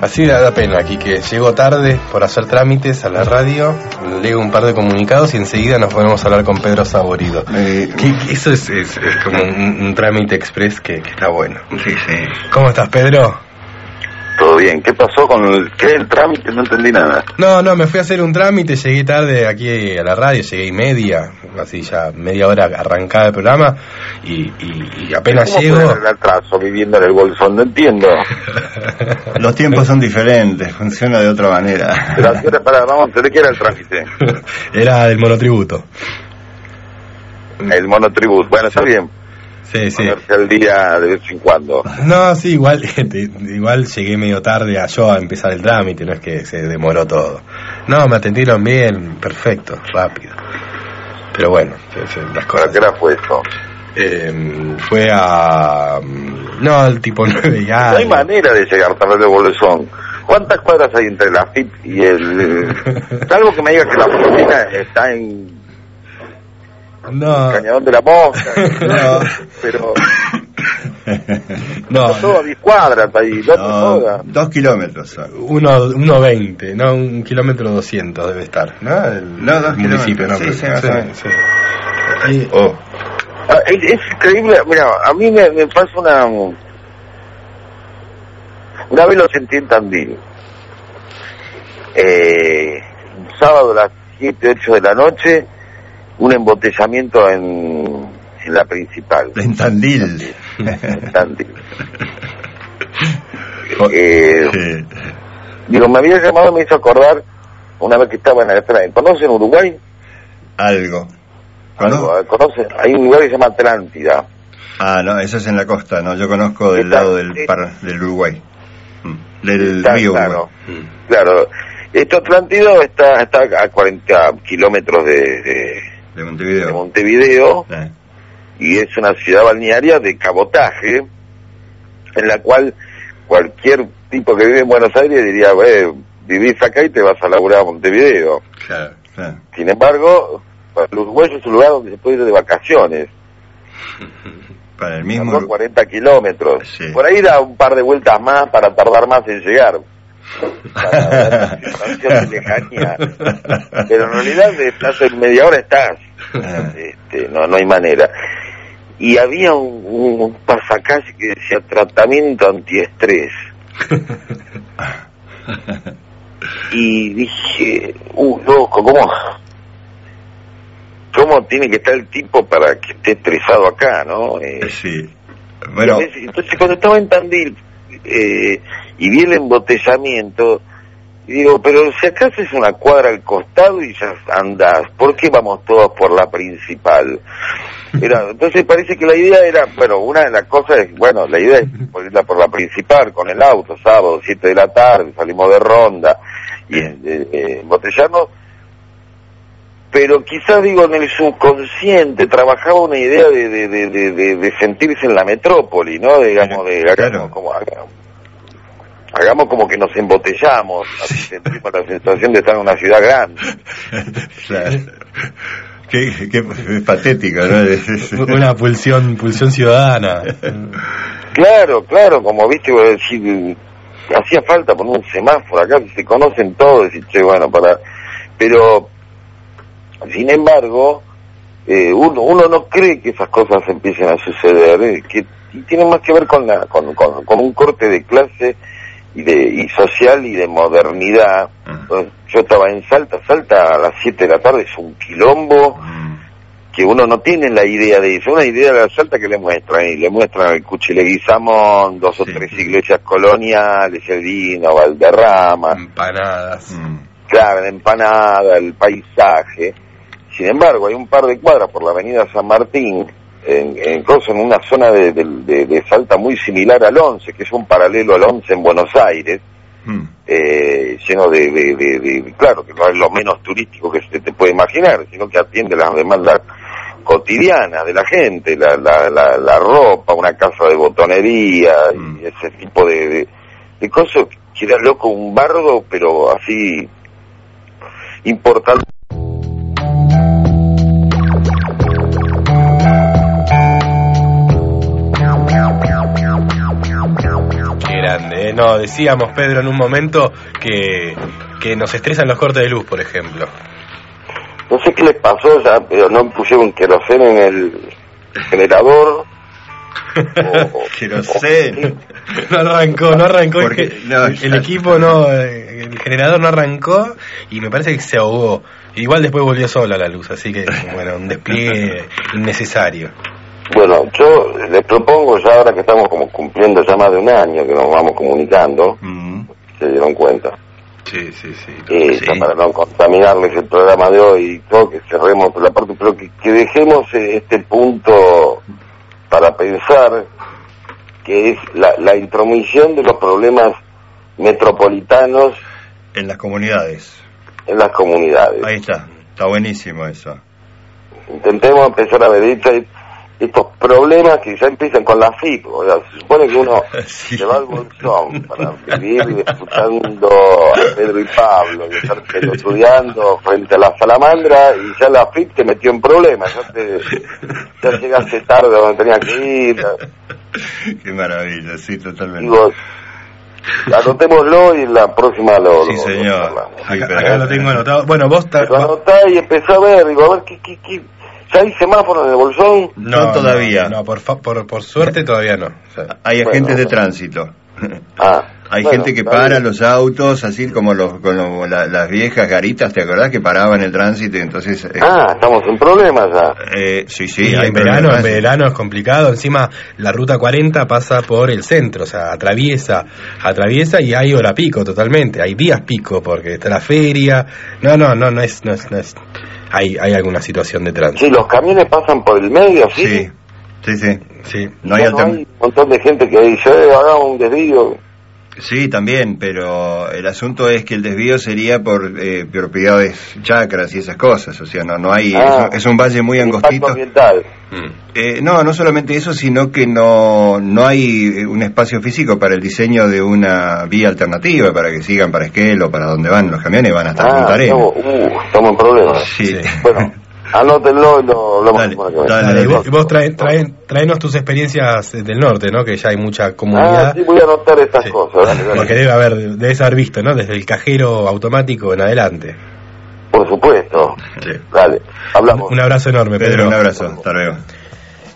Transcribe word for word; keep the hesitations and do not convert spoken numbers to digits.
así da pena aquí que llego tarde por hacer trámites a la radio, leo un par de comunicados y enseguida nos ponemos a hablar con Pedro Saborido. Eh, que, que eso es, es, es como un, un trámite express que, que está bueno. Sí, sí. ¿Cómo estás, Pedro? Todo bien. ¿Qué pasó con el, ¿qué, el trámite? No entendí nada. No, no, me fui a hacer un trámite, llegué tarde aquí a la radio, llegué y media, así ya media hora arrancada el programa y, y, y apenas ¿Cómo llego... ¿Cómo el atraso viviendo en el Bolsón? No entiendo. Los tiempos son diferentes, funciona de otra manera. Pero ¿a qué hora, para, vamos, ¿de qué era el trámite? Era del monotributo. El monotributo, bueno, está bien. Sí, sí. Ponerse al día de vez en cuando. No, sí, igual igual llegué medio tarde a yo a empezar el trámite, no es que se demoró todo. No, me atendieron bien, perfecto, rápido. Pero bueno, las cosas. ¿A qué hora fue eso? Eh, fue a... No, el tipo nueve ya. No hay manera de llegar tarde de Bolsón. ¿Cuántas cuadras hay entre la F I P y el...? Salvo que me diga que la oficina está en... No. Cañadón de la Mosca. No. Pero... No. Todo a diez cuadras ahí, no, no dos kilómetros. Uno, uno veinte, no, un kilómetro doscientos debe estar, ¿no? El, no, dos el municipio, ¿no? Sí, sí, sí, sí. sí. Oh. Ah, es, es increíble, mira, a mí me, me pasa una... Una vez lo sentí en Tandil. Eh, un sábado a las siete, ocho de la noche, un embotellamiento en, en la principal. En Tandil. En Tandil. eh, sí. Digo, me había llamado y me hizo acordar una vez que estaba en la estrada. ¿Conocen Uruguay? Algo. Algo. ¿Conocen? Hay un lugar que se llama Atlántida. Ah, no, eso es en la costa, no, yo conozco del lado del, par, del Uruguay. Del está, río claro, Uruguay. Claro. Esto Atlántida está, está a cuarenta kilómetros de, de, de Montevideo, de Montevideo eh. Y es una ciudad balnearia de cabotaje, en la cual cualquier tipo que vive en Buenos Aires diría, eh, vivís acá y te vas a laburar a Montevideo. Claro, claro. Sin embargo, para el Uruguay es un lugar donde se puede ir de vacaciones. Para el mismo... cuarenta kilómetros. Sí. Por ahí da un par de vueltas más para tardar más en llegar. Para la de lejanía. Pero en realidad estás en media hora estás. Este, no, no hay manera. Y había un, un pasacalle que decía tratamiento antiestrés. Y dije, uh, loco, ¿cómo? ¿Cómo tiene que estar el tipo para que esté estresado acá, no? Eh, sí. Bueno. Entonces, cuando estaba en Tandil eh, y vi el embotellamiento, y digo, pero si acá haces una cuadra al costado y ya andás, ¿por qué vamos todos por la principal? Era, entonces parece que la idea era, bueno, una de las cosas es, bueno, la idea es irla por la principal con el auto, sábado, siete de la tarde, salimos de ronda y eh, eh, embotellarnos. Pero quizás, digo, en el subconsciente trabajaba una idea de, de, de, de, de sentirse en la metrópoli, ¿no? Digamos, de, hagamos, claro. como, hagamos, hagamos como que nos embotellamos, así sentimos la sensación de estar en una ciudad grande. Claro. Qué, qué patético, ¿no? Una pulsión, pulsión ciudadana. Claro, claro, como viste, decir, hacía falta poner un semáforo acá, que se conocen todos, y che, bueno, para... Pero... Sin embargo, eh, uno, uno no cree que esas cosas empiecen a suceder, eh, que y tienen más que ver con, la, con, con, con un corte de clase y de y social y de modernidad. Entonces, yo estaba en Salta, Salta a las siete de la tarde es un quilombo que uno no tiene la idea de eso, una idea de la Salta que le muestran, y le muestran el Cuchileguizamón, dos o sí, tres iglesias coloniales, el vino, Valderrama, empanadas, mm. claro, la empanada, el paisaje. Sin embargo, hay un par de cuadras por la avenida San Martín, en, en, en una zona de, de, de, de Salta muy similar al once, que es un paralelo al once en Buenos Aires, mm. eh, lleno de, de, de, de, claro, que no es lo menos turístico que se te puede imaginar, sino que atiende las demandas cotidianas de la gente, la, la, la, la ropa, una casa de botonería, mm. y ese tipo de, de, de cosas, que era loco, un bardo, pero así importante. Qué grande, Eh, no, decíamos, Pedro, en un momento que, que nos estresan los cortes de luz, por ejemplo. No sé qué les pasó, ya, pero no pusieron queroseno en el generador. o, queroseno. No arrancó, no arrancó. Porque, el, no, el, el equipo no, el generador no arrancó y me parece que se ahogó. Igual después volvió sola la luz, así que, bueno, un despliegue innecesario. Bueno, yo les propongo ya ahora que estamos como cumpliendo ya más de un año que nos vamos comunicando, mm. se dieron cuenta. Sí, sí, sí. Eh, sí. Para no contaminarles el programa de hoy y todo, que cerremos la parte, pero que, que dejemos este punto para pensar, que es la, la intromisión de los problemas metropolitanos en las comunidades. En las comunidades. Ahí está, está buenísimo eso. Intentemos empezar a ver estos, estos problemas que ya empiezan con la F I P. O sea, se supone que uno sí. se va al bolsón para vivir escuchando a Pedro y Pablo y estar estudiando frente a la salamandra, y ya la F I P te metió en problemas. Ya, te, ya llegaste tarde donde tenías que ir. Qué maravilla, sí, totalmente. Digo, anotémoslo y en la próxima lo... Sí, lo, señor. Lo acá, acá lo tengo anotado. Bueno, vos... Ta- lo anotá y empezó a ver, digo, a ver, ¿qué, qué, qué? ¿Ya hay semáforos en el bolsón? No, no todavía. No, no por, fa- por, por suerte todavía no. O sea, hay agentes bueno, de bueno. tránsito. Ah, hay bueno, gente que para bien. Los autos, así como los, con lo, la, las viejas garitas, ¿te acordás? Que paraban el tránsito y entonces... Eh, ah, estamos en problemas ya. Eh, sí, sí. Y hay en verano, en verano es complicado. Encima, la ruta cuarenta pasa por el centro, o sea, atraviesa, atraviesa y hay hora pico totalmente. Hay días pico porque está la feria. No, no, no, no es... No es, no es hay, hay alguna situación de tránsito. Sí, los camiones pasan por el medio, ¿sí? Sí, sí, sí. sí. No hay, no hay un montón de gente que dice, eh, hagamos un desvío. Sí, también, pero el asunto es que el desvío sería por eh, propiedades chacras y esas cosas, o sea, no no hay, ah, es, es un valle muy angostito. Ambiental. Eh, no, no solamente eso, sino que no no hay un espacio físico para el diseño de una vía alternativa para que sigan para Esquel o para donde van los camiones, van hasta ah, Punta Arenas. No, uh, estamos en problemas. Sí. Sí. Bueno, anótenlo y lo hablamos. Dale, dale, dale, Dale, vos, vos trae, trae, traenos tus experiencias del norte, ¿no? Que ya hay mucha comunidad. Ah, sí, voy a anotar estas sí. cosas. Dale, dale. Porque debe haber, debes haber visto, ¿no? Desde el cajero automático en adelante. Por supuesto. Sí. Dale, hablamos. Un abrazo enorme, Pedro. Pedro, un abrazo, hasta luego.